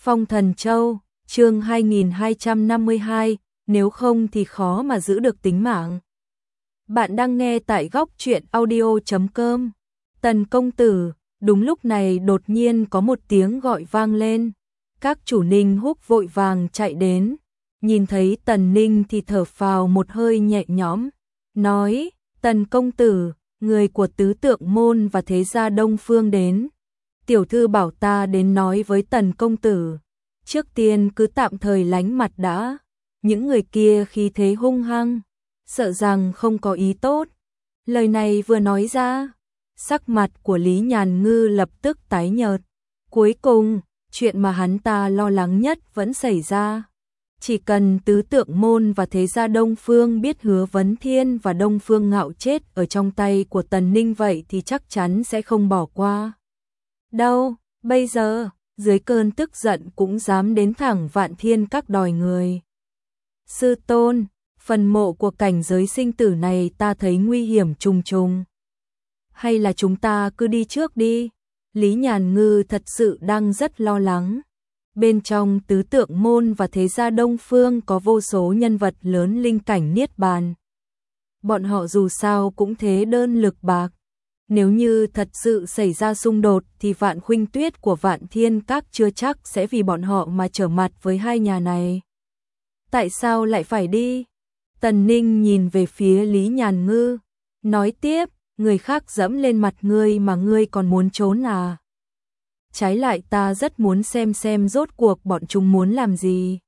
Phong Thần Châu, chương 2252, nếu không thì khó mà giữ được tính mạng. Bạn đang nghe tại góc truyện audio.com. Tần công tử, đúng lúc này đột nhiên có một tiếng gọi vang lên. Các chủ Ninh Húc vội vàng chạy đến, nhìn thấy Tần Ninh thì thở phào một hơi nhẹ nhõm, nói: Tần công tử, người của tứ tượng môn và thế gia Đông Phương đến. Tiểu thư bảo ta đến nói với Tần công tử, trước tiên cứ tạm thời lánh mặt đã. Những người kia khí thế hung hăng, sợ rằng không có ý tốt. Lời này vừa nói ra, sắc mặt của Lý Nhàn Ngư lập tức tái nhợt. Cuối cùng, chuyện mà hắn ta lo lắng nhất vẫn xảy ra. Chỉ cần tứ tượng môn và thế gia Đông Phương biết Hứa Vấn Thiên và Đông Phương Ngạo chết ở trong tay của Tần Ninh vậy thì chắc chắn sẽ không bỏ qua. Đâu, bây giờ, dưới cơn tức giận cũng dám đến thẳng Vạn Thiên Các đòi người. Sư tôn, phần mộ của cảnh giới sinh tử này ta thấy nguy hiểm trùng trùng. Hay là chúng ta cứ đi trước đi? Lý Nhàn Ngư thật sự đang rất lo lắng. Bên trong tứ tượng môn và thế gia Đông Phương có vô số nhân vật lớn linh cảnh niết bàn. Bọn họ dù sao cũng thế đơn lực bạc. Nếu như thật sự xảy ra xung đột thì Vạn Khuynh Tuyết của Vạn Thiên Các chưa chắc sẽ vì bọn họ mà trở mặt với hai nhà này. Tại sao lại phải đi? Tần Ninh nhìn về phía Lý Nhàn Ngư, nói tiếp, người khác dẫm lên mặt ngươi mà ngươi còn muốn trốn à? Trái lại ta rất muốn xem rốt cuộc bọn chúng muốn làm gì.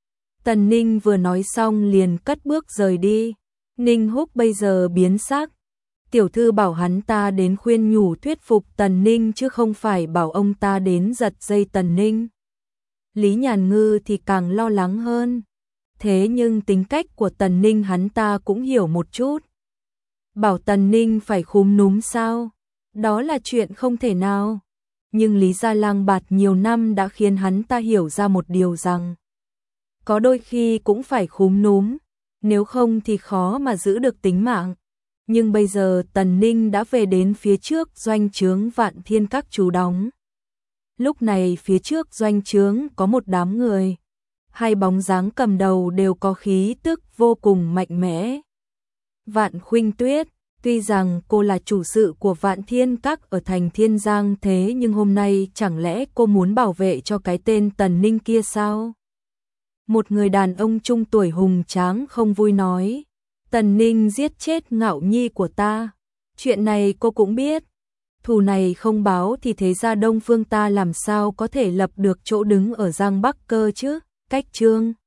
Tần Ninh vừa nói xong liền cất bước rời đi. Ninh Húc bây giờ biến sắc. Tiểu thư bảo hắn ta đến khuyên nhủ thuyết phục Tần Ninh chứ không phải bảo ông ta đến giật dây Tần Ninh. Lý Nhàn Ngư thì càng lo lắng hơn. Thế nhưng tính cách của Tần Ninh hắn ta cũng hiểu một chút. Bảo Tần Ninh phải khúm núm sao? Đó là chuyện không thể nào. Nhưng Lý Gia Lang Bạt nhiều năm đã khiến hắn ta hiểu ra một điều rằng có đôi khi cũng phải khúm núm, nếu không thì khó mà giữ được tính mạng. Nhưng bây giờ Tần Ninh đã về đến phía trước doanh trướng Vạn Thiên Các trú đóng. Lúc này phía trước doanh trướng có một đám người. Hai bóng dáng cầm đầu đều có khí tức vô cùng mạnh mẽ. Vạn Khuynh Tuyết, tuy rằng cô là chủ sự của Vạn Thiên Các ở thành Thiên Giang thế nhưng hôm nay chẳng lẽ cô muốn bảo vệ cho cái tên Tần Ninh kia sao? Một người đàn ông trung tuổi hùng tráng không vui nói, Tần Ninh giết chết Ngạo Nhi của ta. Chuyện này cô cũng biết. Thù này không báo thì thế gia Đông Phương ta làm sao có thể lập được chỗ đứng ở Giang Bắc cơ chứ? Cách chương